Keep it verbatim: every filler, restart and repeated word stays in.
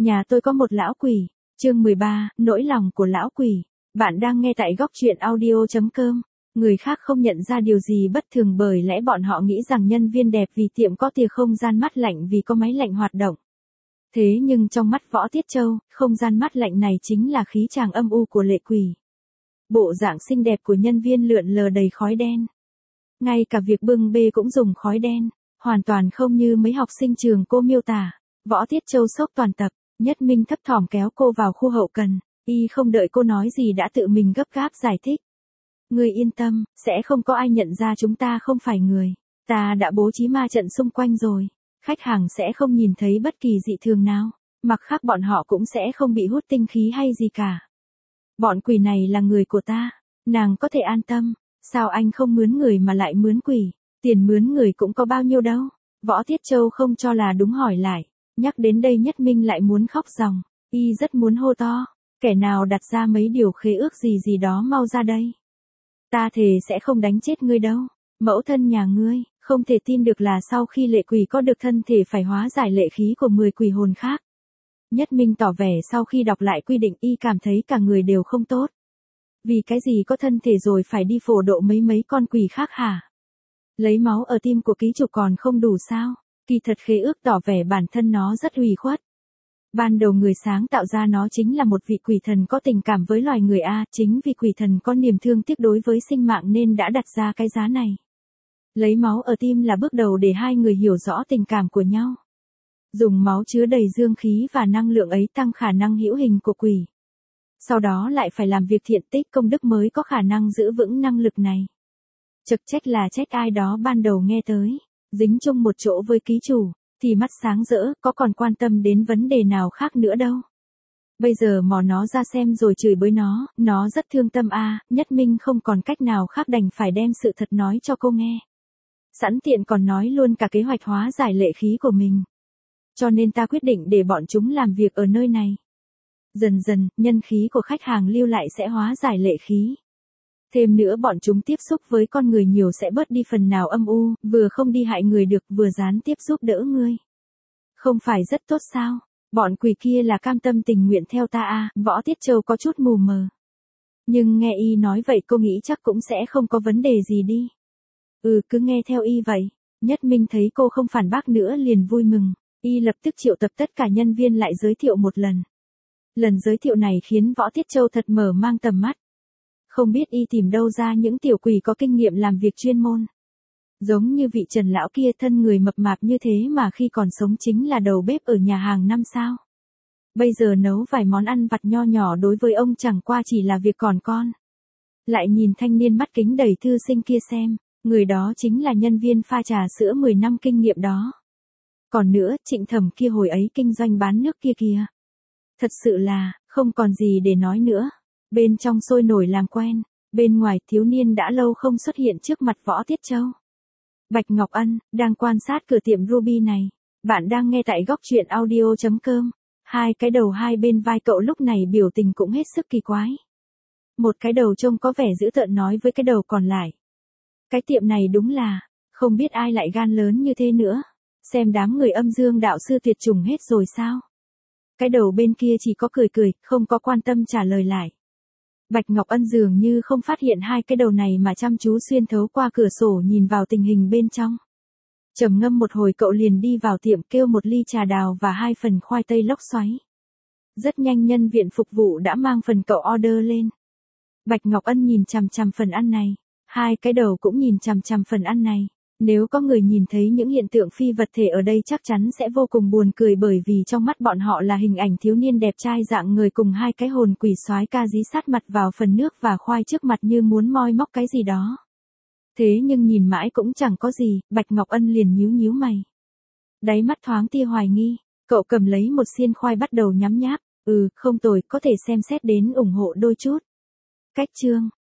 Nhà tôi có một lão quỷ. Chương mười ba, nỗi lòng của lão quỷ. Bạn đang nghe tại góc truyện audio chấm com. Người khác không nhận ra điều gì bất thường bởi lẽ bọn họ nghĩ rằng nhân viên đẹp vì tiệm có tia không gian mát lạnh vì có máy lạnh hoạt động. Thế nhưng trong mắt Võ Tiết Châu, không gian mát lạnh này chính là khí tràng âm u của lệ quỷ. Bộ dạng xinh đẹp của nhân viên lượn lờ đầy khói đen. Ngay cả việc bưng bê cũng dùng khói đen, hoàn toàn không như mấy học sinh trường cô miêu tả. Võ Tiết Châu sốc toàn tập, Nhất Minh thấp thỏm kéo cô vào khu hậu cần, y không đợi cô nói gì đã tự mình gấp gáp giải thích. Ngươi yên tâm, sẽ không có ai nhận ra chúng ta không phải người. Ta đã bố trí ma trận xung quanh rồi. Khách hàng sẽ không nhìn thấy bất kỳ dị thường nào. Mặc khác bọn họ cũng sẽ không bị hút tinh khí hay gì cả. Bọn quỷ này là người của ta. Nàng có thể an tâm. Sao anh không mướn người mà lại mướn quỷ? Tiền mướn người cũng có bao nhiêu đâu? Võ Tiết Châu không cho là đúng hỏi lại. Nhắc đến đây Nhất Minh lại muốn khóc ròng. Y rất muốn hô to. Kẻ nào đặt ra mấy điều khế ước gì gì đó mau ra đây. Ta thề sẽ không đánh chết ngươi đâu. Mẫu thân nhà ngươi, không thể tin được là sau khi lệ quỷ có được thân thể phải hóa giải lệ khí của mười quỷ hồn khác. Nhất Minh tỏ vẻ sau khi đọc lại quy định y cảm thấy cả người đều không tốt. Vì cái gì có thân thể rồi phải đi phổ độ mấy mấy con quỷ khác hả? Lấy máu ở tim của ký chủ còn không đủ sao? Kỳ thật khế ước tỏ vẻ bản thân nó rất ủy khuất. Ban đầu người sáng tạo ra nó chính là một vị quỷ thần có tình cảm với loài người A, chính vì quỷ thần có niềm thương tiếc đối với sinh mạng nên đã đặt ra cái giá này. Lấy máu ở tim là bước đầu để hai người hiểu rõ tình cảm của nhau. Dùng máu chứa đầy dương khí và năng lượng ấy tăng khả năng hữu hình của quỷ. Sau đó lại phải làm việc thiện tích công đức mới có khả năng giữ vững năng lực này. Chật trách là trách ai đó ban đầu nghe tới, dính chung một chỗ với ký chủ. Thì mắt sáng rỡ, có còn quan tâm đến vấn đề nào khác nữa đâu. Bây giờ mò nó ra xem rồi chửi bới nó, nó rất thương tâm a. À, Nhất Minh không còn cách nào khác đành phải đem sự thật nói cho cô nghe. Sẵn tiện còn nói luôn cả kế hoạch hóa giải lệ khí của mình. Cho nên ta quyết định để bọn chúng làm việc ở nơi này. Dần dần, nhân khí của khách hàng lưu lại sẽ hóa giải lệ khí. Thêm nữa bọn chúng tiếp xúc với con người nhiều sẽ bớt đi phần nào âm u, vừa không đi hại người được vừa gián tiếp giúp đỡ ngươi. Không phải rất tốt sao? Bọn quỷ kia là cam tâm tình nguyện theo ta à, Võ Tiết Châu có chút mù mờ. Nhưng nghe y nói vậy cô nghĩ chắc cũng sẽ không có vấn đề gì đi. Ừ cứ nghe theo y vậy. Nhất Minh thấy cô không phản bác nữa liền vui mừng. Y lập tức triệu tập tất cả nhân viên lại giới thiệu một lần. Lần giới thiệu này khiến Võ Tiết Châu thật mở mang tầm mắt. Không biết y tìm đâu ra những tiểu quỷ có kinh nghiệm làm việc chuyên môn. Giống như vị Trần lão kia thân người mập mạp như thế mà khi còn sống chính là đầu bếp ở nhà hàng năm sao. Bây giờ nấu vài món ăn vặt nho nhỏ đối với ông chẳng qua chỉ là việc còn con. Lại nhìn thanh niên mắt kính đầy thư sinh kia xem, người đó chính là nhân viên pha trà sữa mười năm kinh nghiệm đó. Còn nữa, Trịnh Thẩm kia hồi ấy kinh doanh bán nước kia kìa. Thật sự là, không còn gì để nói nữa. Bên trong sôi nổi làm quen, bên ngoài thiếu niên đã lâu không xuất hiện trước mặt Võ Tiết Châu. Bạch Ngọc Ân, đang quan sát cửa tiệm Ruby này. Bạn đang nghe tại góc truyện audio chấm com. Hai cái đầu hai bên vai cậu lúc này biểu tình cũng hết sức kỳ quái. Một cái đầu trông có vẻ dữ tợn nói với cái đầu còn lại. Cái tiệm này đúng là, không biết ai lại gan lớn như thế nữa. Xem đám người âm dương đạo sư tuyệt chủng hết rồi sao? Cái đầu bên kia chỉ có cười cười, không có quan tâm trả lời lại. Bạch Ngọc Ân dường như không phát hiện hai cái đầu này mà chăm chú xuyên thấu qua cửa sổ nhìn vào tình hình bên trong. Trầm ngâm một hồi cậu liền đi vào tiệm kêu một ly trà đào và hai phần khoai tây lốc xoáy. Rất nhanh nhân viên phục vụ đã mang phần cậu order lên. Bạch Ngọc Ân nhìn chằm chằm phần ăn này. Hai cái đầu cũng nhìn chằm chằm phần ăn này. Nếu có người nhìn thấy những hiện tượng phi vật thể ở đây chắc chắn sẽ vô cùng buồn cười bởi vì trong mắt bọn họ là hình ảnh thiếu niên đẹp trai dạng người cùng hai cái hồn quỷ soái ca dí sát mặt vào phần nước và khoai trước mặt như muốn moi móc cái gì đó. Thế nhưng nhìn mãi cũng chẳng có gì, Bạch Ngọc Ân liền nhíu nhíu mày. Đáy mắt thoáng tia hoài nghi, cậu cầm lấy một xiên khoai bắt đầu nhắm nháp, ừ, không tồi, có thể xem xét đến ủng hộ đôi chút. Cách chương,